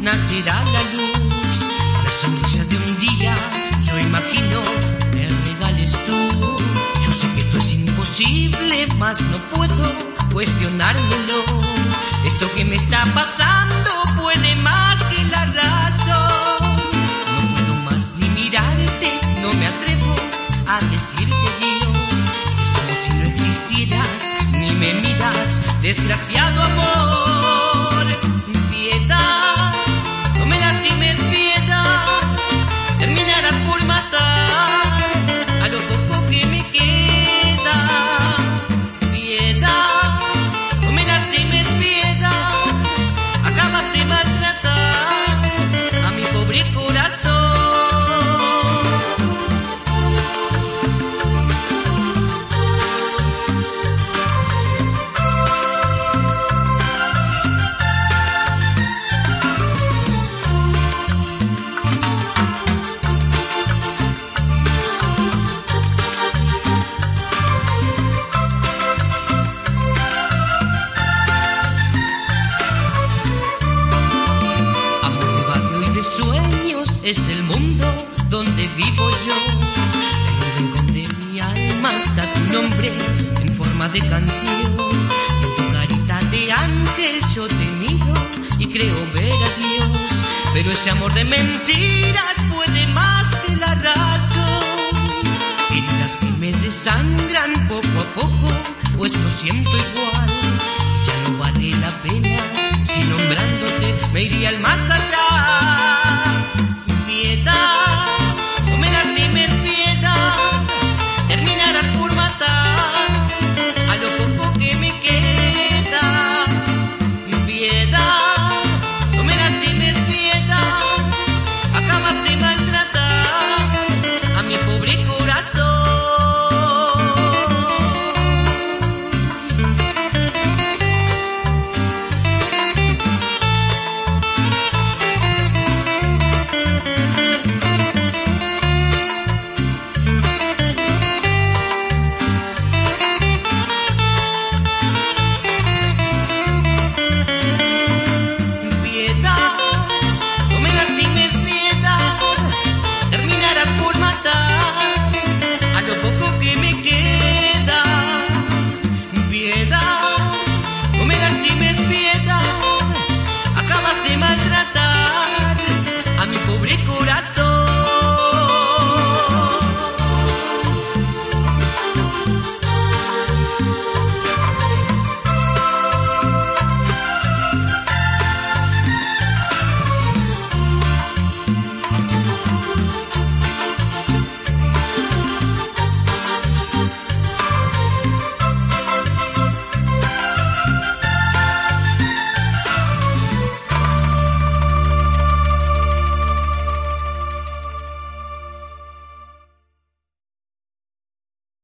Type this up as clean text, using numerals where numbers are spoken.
nacerá la luz, la sonrisa de un día, yo imagino, me regales tú. Yo sé que esto es imposible, mas no puedo cuestionármelo. Esto que me está pasando puede más que la razón. No puedo más ni mirarte, no me atrevo a decirte adiós. Es como si no existieras, ni me miras, desgraciado amor. Piedad, no me lastimes, piedad, terminarás por matar a lo poco que me queda. Piedad, no me lastimes, piedad, acabas de maltratar a mi pobre corazón. Es el mundo donde vivo yo. En un rincón de mi alma está tu nombre en forma de canción. Y en tu carita de ángel yo te miro y creo ver a Dios. Pero ese amor de mentiras puede más que la razón. Heridas que me desangran poco a poco, pues lo siento igual. Y ya no vale la pena si nombrándote me iría al más allá.